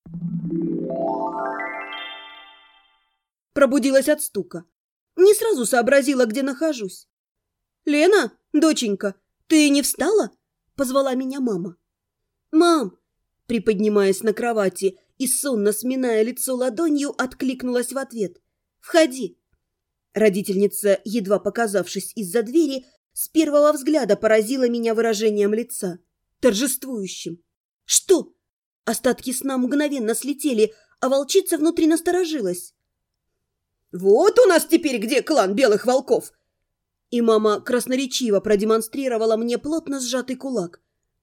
Пробудилась от стука. Не сразу сообразила, где нахожусь. «Лена, доченька, ты не встала?» – позвала меня мама. «Мам!» – приподнимаясь на кровати и сонно сминая лицо ладонью, откликнулась в ответ. «Входи!» Родительница, едва показавшись из-за двери, с первого взгляда поразила меня выражением лица. Торжествующим. «Что?» Остатки сна мгновенно слетели, а волчица внутри насторожилась. «Вот у нас теперь где клан белых волков!» И мама красноречиво продемонстрировала мне плотно сжатый кулак.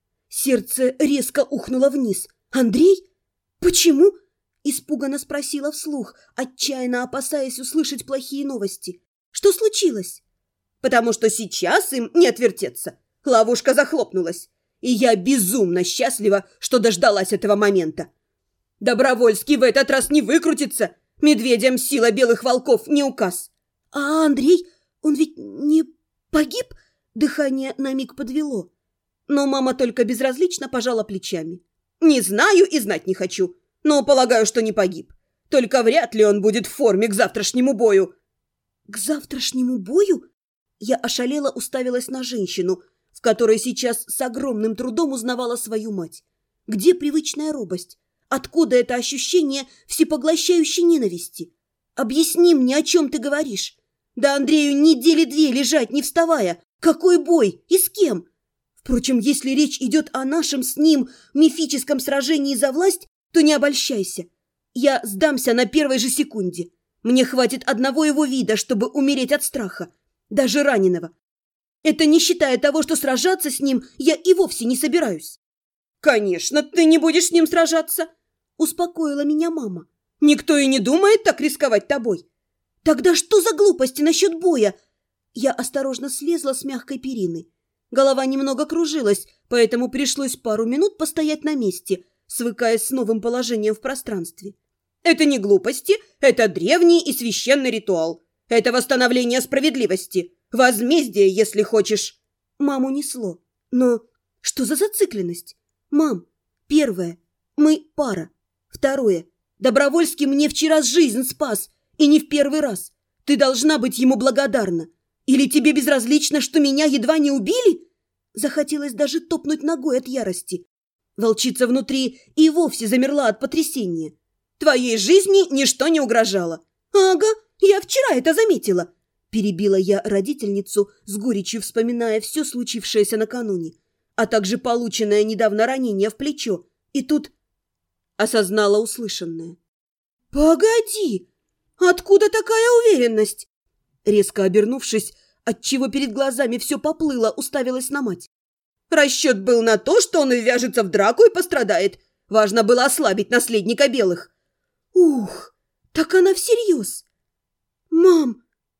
Сердце резко ухнуло вниз. «Андрей? Почему?» Испуганно спросила вслух, отчаянно опасаясь услышать плохие новости. «Что случилось?» «Потому что сейчас им не отвертеться. Ловушка захлопнулась, и я безумно счастлива, что дождалась этого момента. Добровольский в этот раз не выкрутится. Медведям сила белых волков не указ». «А Андрей, он ведь не погиб?» Дыхание на миг подвело. Но мама только безразлично пожала плечами. «Не знаю и знать не хочу, но полагаю, что не погиб. Только вряд ли он будет в форме к завтрашнему бою». «К завтрашнему бою?» Я ошалела уставилась на женщину, в которой сейчас с огромным трудом узнавала свою мать. Где привычная робость? Откуда это ощущение всепоглощающей ненависти? Объясни мне, о чем ты говоришь. Да Андрею недели две лежать, не вставая. Какой бой? И с кем? Впрочем, если речь идет о нашем с ним мифическом сражении за власть, то не обольщайся. Я сдамся на первой же секунде. Мне хватит одного его вида, чтобы умереть от страха. Даже раненого. Это не считая того, что сражаться с ним я и вовсе не собираюсь. «Конечно, ты не будешь с ним сражаться», — успокоила меня мама. «Никто и не думает так рисковать тобой». «Тогда что за глупости насчет боя?» Я осторожно слезла с мягкой перины. Голова немного кружилась, поэтому пришлось пару минут постоять на месте, свыкаясь с новым положением в пространстве. «Это не глупости, это древний и священный ритуал. Это восстановление справедливости, возмездие, если хочешь». Маму несло. Но что за зацикленность? «Мам, первое, мы пара. Второе, Добровольский мне вчера жизнь спас, и не в первый раз. Ты должна быть ему благодарна. Или тебе безразлично, что меня едва не убили?» Захотелось даже топнуть ногой от ярости. Волчица внутри и вовсе замерла от потрясения. «Твоей жизни ничто не угрожало». «Ага, я вчера это заметила», – перебила я родительницу, с горечью вспоминая все случившееся накануне, а также полученное недавно ранение в плечо. И тут осознала услышанное. «Погоди! Откуда такая уверенность?» Резко обернувшись, отчего перед глазами все поплыло, уставилась на мать. «Расчет был на то, что он ввяжется в драку и пострадает. Важно было ослабить наследника белых». «Ух, так она всерьез!» «Мам!»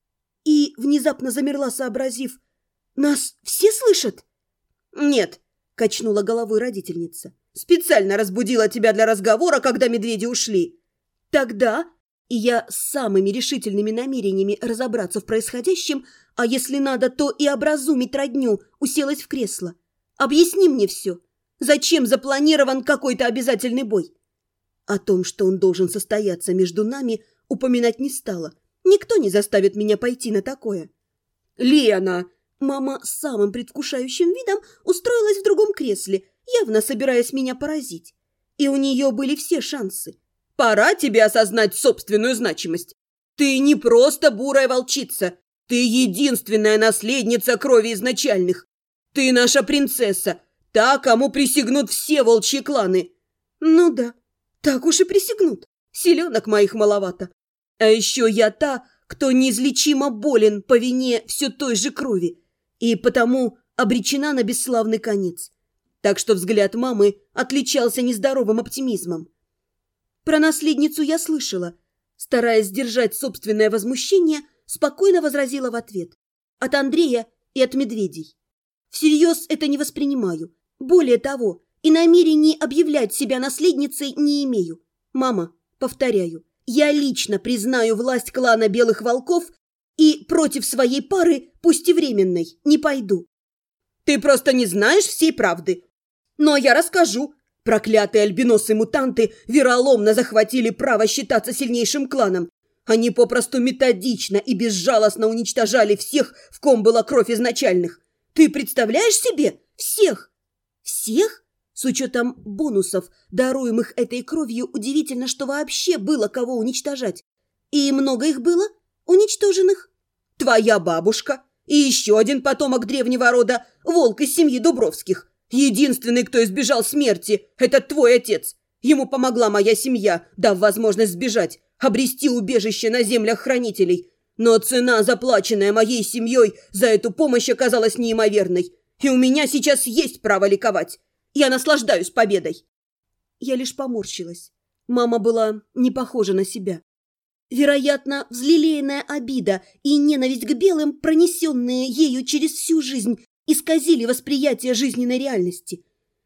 И внезапно замерла, сообразив. «Нас все слышат?» «Нет», – качнула головой родительница. «Специально разбудила тебя для разговора, когда медведи ушли». «Тогда...» И я с самыми решительными намерениями разобраться в происходящем, а если надо, то и образумить родню, уселась в кресло. «Объясни мне все. Зачем запланирован какой-то обязательный бой?» О том, что он должен состояться между нами, упоминать не стала. Никто не заставит меня пойти на такое. «Лена!» Мама с самым предвкушающим видом устроилась в другом кресле, явно собираясь меня поразить. И у нее были все шансы. «Пора тебе осознать собственную значимость. Ты не просто бурая волчица. Ты единственная наследница крови изначальных. Ты наша принцесса, та, кому присягнут все волчьи кланы». «Ну да, так уж и присягнут. Селенок моих маловато. А еще я та, кто неизлечимо болен по вине все той же крови, и потому обречена на бесславный конец. Так что взгляд мамы отличался нездоровым оптимизмом. Про наследницу я слышала. Стараясь сдержать собственное возмущение, спокойно возразила в ответ. От Андрея и от медведей. Всерьез это не воспринимаю. Более того, и намерений объявлять себя наследницей не имею. Мама, повторяю, я лично признаю власть клана Белых Волков и против своей пары, пусть и временной, не пойду. «Ты просто не знаешь всей правды. Но я расскажу», Проклятые альбиносы-мутанты вероломно захватили право считаться сильнейшим кланом. Они попросту методично и безжалостно уничтожали всех, в ком была кровь изначальных. Ты представляешь себе? Всех! Всех? С учетом бонусов, даруемых этой кровью, удивительно, что вообще было кого уничтожать. И много их было уничтоженных. Твоя бабушка и еще один потомок древнего рода, волк из семьи Дубровских. Единственный, кто избежал смерти, это твой отец. Ему помогла моя семья, дав возможность сбежать, обрести убежище на землях хранителей. Но цена, заплаченная моей семьей, за эту помощь оказалась неимоверной. И у меня сейчас есть право ликовать. Я наслаждаюсь победой. Я лишь поморщилась. Мама была не похожа на себя. Вероятно, взлелеянная обида и ненависть к белым, пронесенные ею через всю жизнь, исказили восприятие жизненной реальности.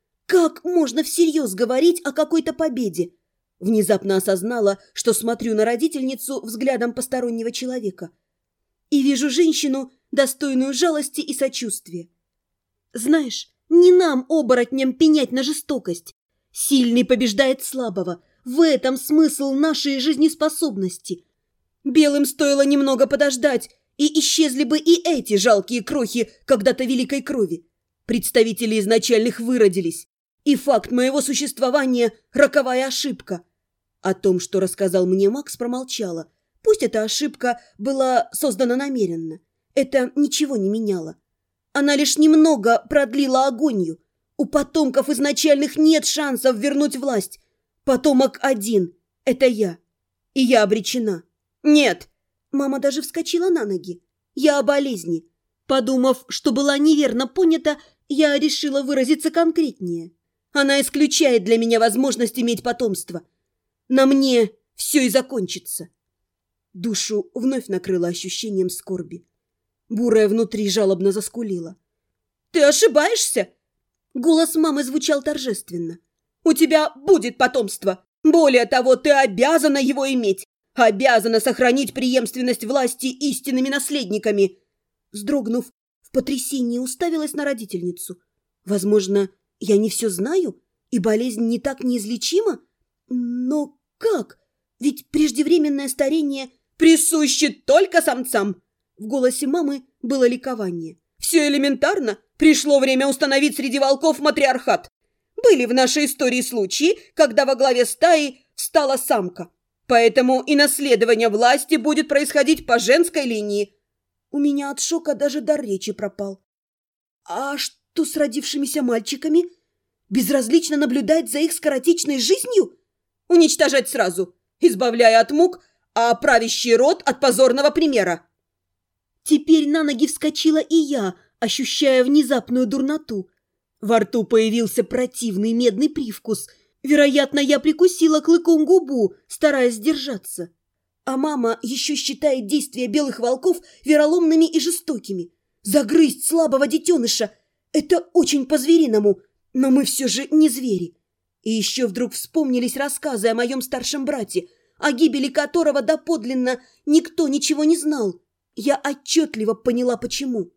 Как можно всерьез говорить о какой-то победе? Внезапно осознала, что смотрю на родительницу взглядом постороннего человека. И вижу женщину, достойную жалости и сочувствия. Знаешь, не нам, оборотням, пенять на жестокость. Сильный побеждает слабого. В этом смысл нашей жизнеспособности. Белым стоило немного подождать, и исчезли бы и эти жалкие крохи когда-то великой крови. Представители изначальных выродились. И факт моего существования – роковая ошибка. О том, что рассказал мне Макс, промолчала. Пусть эта ошибка была создана намеренно. Это ничего не меняло. Она лишь немного продлила агонию. У потомков изначальных нет шансов вернуть власть. Потомок один – это я. И я обречена. Нет. Мама даже вскочила на ноги. Я о болезни. Подумав, что была неверно понята, я решила выразиться конкретнее. Она исключает для меня возможность иметь потомство. На мне все и закончится. Душу вновь накрыло ощущением скорби. Бурая внутри жалобно заскулила. «Ты ошибаешься?» Голос мамы звучал торжественно. «У тебя будет потомство. Более того, ты обязана его иметь. Обязана сохранить преемственность власти истинными наследниками». Вздрогнув, в потрясении уставилась на родительницу. «Возможно, я не все знаю, и болезнь не так неизлечима? Но как? Ведь преждевременное старение присуще только самцам!» В голосе мамы было ликование. «Все элементарно. Пришло время установить среди волков матриархат. Были в нашей истории случаи, когда во главе стаи стала самка. Поэтому и наследование власти будет происходить по женской линии». У меня от шока даже дар речи пропал. «А что с родившимися мальчиками? Безразлично наблюдать за их скоротечной жизнью? Уничтожать сразу, избавляя от мук, а правящий род от позорного примера». Теперь на ноги вскочила и я, ощущая внезапную дурноту. Во рту появился противный медный привкус. Вероятно, я прикусила клыком губу, стараясь сдержаться. А мама еще считает действия белых волков вероломными и жестокими. Загрызть слабого детеныша – это очень по-звериному, но мы все же не звери. И еще вдруг вспомнились рассказы о моем старшем брате, о гибели которого доподлинно никто ничего не знал. Я отчетливо поняла, почему.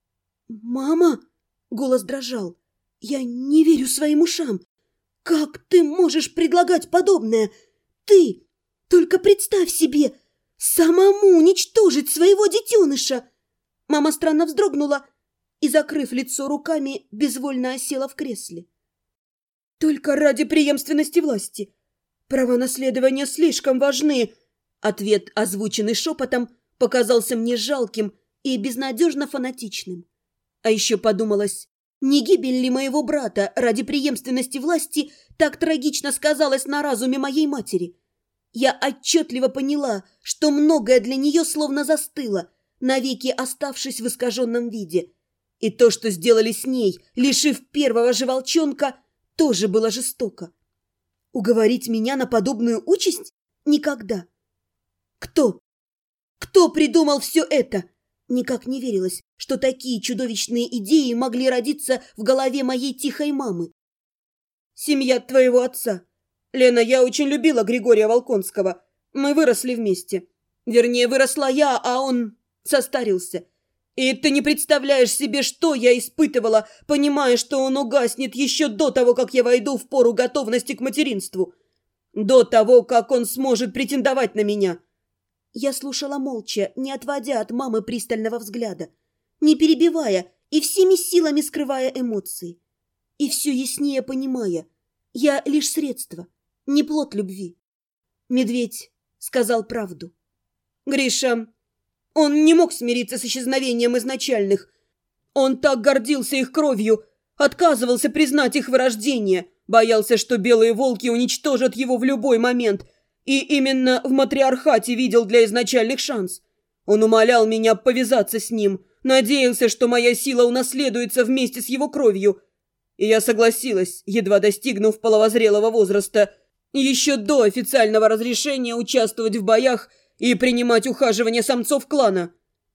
«Мама!» – голос дрожал. «Я не верю своим ушам. Как ты можешь предлагать подобное? Ты! Только представь себе! Самому уничтожить своего детеныша!» Мама странно вздрогнула и, закрыв лицо руками, безвольно осела в кресле. «Только ради преемственности власти. Права наследования слишком важны». Ответ, озвученный шепотом, показался мне жалким и безнадежно фанатичным. А еще подумалось, не гибель ли моего брата ради преемственности власти так трагично сказалась на разуме моей матери? Я отчетливо поняла, что многое для нее словно застыло, навеки оставшись в искаженном виде. И то, что сделали с ней, лишив первого же волчонка, тоже было жестоко. Уговорить меня на подобную участь? Никогда. Кто? Кто придумал все это? Никак не верилось, что такие чудовищные идеи могли родиться в голове моей тихой мамы. «Семья твоего отца. Лена, я очень любила Григория Волконского. Мы выросли вместе. Вернее, выросла я, а он состарился. И ты не представляешь себе, что я испытывала, понимая, что он угаснет еще до того, как я войду в пору готовности к материнству. До того, как он сможет претендовать на меня. Я слушала молча, не отводя от мамы пристального взгляда, не перебивая и всеми силами скрывая эмоции. И все яснее понимая, я лишь средство, не плод любви. Медведь сказал правду. Гриша, он не мог смириться с исчезновением изначальных. Он так гордился их кровью, отказывался признать их вырождение, боялся, что белые волки уничтожат его в любой момент, и именно в матриархате видел для изначальных шанс. Он умолял меня повязаться с ним, надеялся, что моя сила унаследуется вместе с его кровью. И я согласилась, едва достигнув половозрелого возраста, еще до официального разрешения участвовать в боях и принимать ухаживание самцов клана.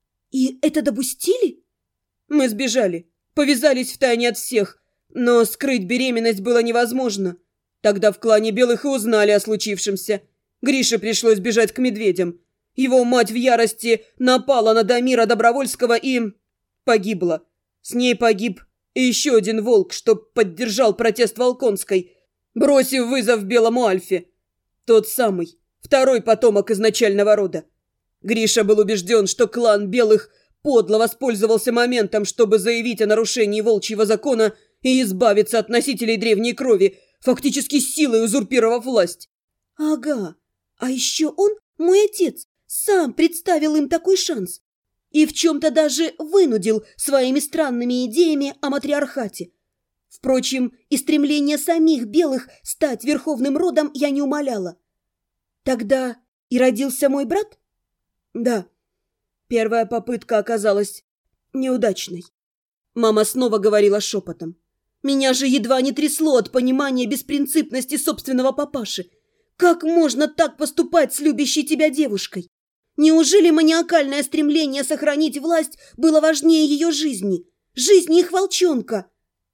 И это допустили? Мы сбежали, повязались втайне от всех, но скрыть беременность было невозможно. Тогда в клане белых и узнали о случившемся. Грише пришлось бежать к медведям. Его мать в ярости напала на Дамира Добровольского и погибла. С ней погиб и еще один волк, что поддержал протест Волконской, бросив вызов белому Альфе. Тот самый, второй потомок изначального рода. Гриша был убежден, что клан белых подло воспользовался моментом, чтобы заявить о нарушении волчьего закона и избавиться от носителей древней крови, фактически силой узурпировав власть. Ага, а еще он, мой отец, сам представил им такой шанс. И в чем-то даже вынудил своими странными идеями о матриархате. Впрочем, и стремление самих белых стать верховным родом я не умаляла. Тогда и родился мой брат? Да. Первая попытка оказалась неудачной. Мама снова говорила шепотом. Меня же едва не трясло от понимания беспринципности собственного папаши. Как можно так поступать с любящей тебя девушкой? Неужели маниакальное стремление сохранить власть было важнее ее жизни? Жизни их волчонка?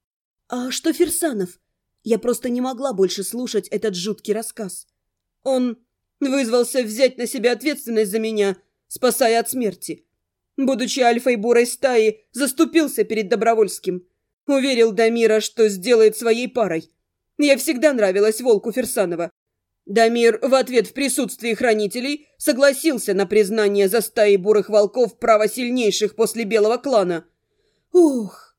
А что Фирсанов? Я просто не могла больше слушать этот жуткий рассказ. Он вызвался взять на себя ответственность за меня, спасая от смерти. Будучи альфой бурой стаи, заступился перед Добровольским. Уверил Дамира, что сделает своей парой. Я всегда нравилась волку Фирсанова. Дамир в ответ в присутствии хранителей согласился на признание за стаей бурых волков права сильнейших после белого клана. Ох!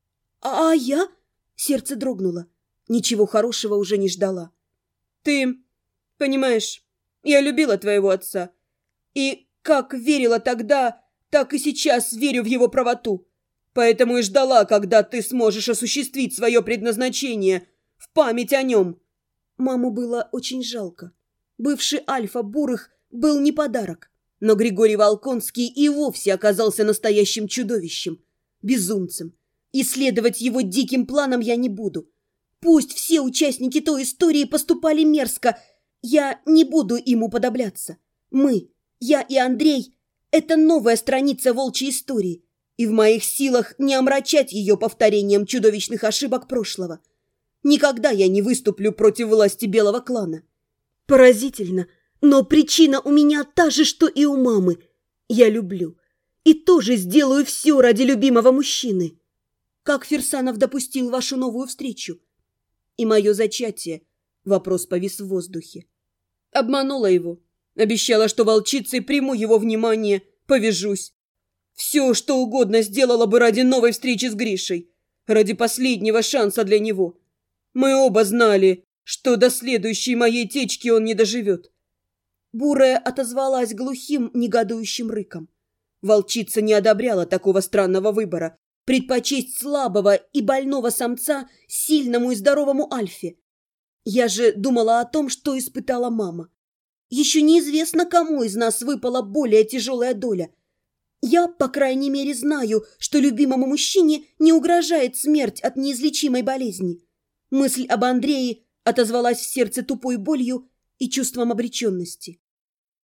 А я? Сердце дрогнуло. Ничего хорошего уже не ждала. Ты понимаешь, я любила твоего отца. И как верила тогда, так и сейчас верю в его правоту. Поэтому и ждала, когда ты сможешь осуществить свое предназначение в память о нем. Маму было очень жалко. Бывший альфа бурых был не подарок. Но Григорий Волконский и вовсе оказался настоящим чудовищем, безумцем. И следовать его диким планам я не буду. Пусть все участники той истории поступали мерзко, я не буду им уподобляться. Мы, я и Андрей, это новая страница волчьей истории. И в моих силах не омрачать ее повторением чудовищных ошибок прошлого. Никогда я не выступлю против власти белого клана. Поразительно, но причина у меня та же, что и у мамы. Я люблю. И тоже сделаю все ради любимого мужчины. Как Фирсанов допустил вашу новую встречу? И мое зачатие. Вопрос повис в воздухе. Обманула его. Обещала, что волчицей приму его внимание, повяжусь. Все, что угодно сделала бы ради новой встречи с Гришей. Ради последнего шанса для него. Мы оба знали, что до следующей моей течки он не доживет. Бурая отозвалась глухим, негодующим рыком. Волчица не одобряла такого странного выбора. Предпочесть слабого и больного самца сильному и здоровому альфе. Я же думала о том, что испытала мама. Еще неизвестно, кому из нас выпала более тяжелая доля. Я, по крайней мере, знаю, что любимому мужчине не угрожает смерть от неизлечимой болезни. Мысль об Андрее отозвалась в сердце тупой болью и чувством обреченности.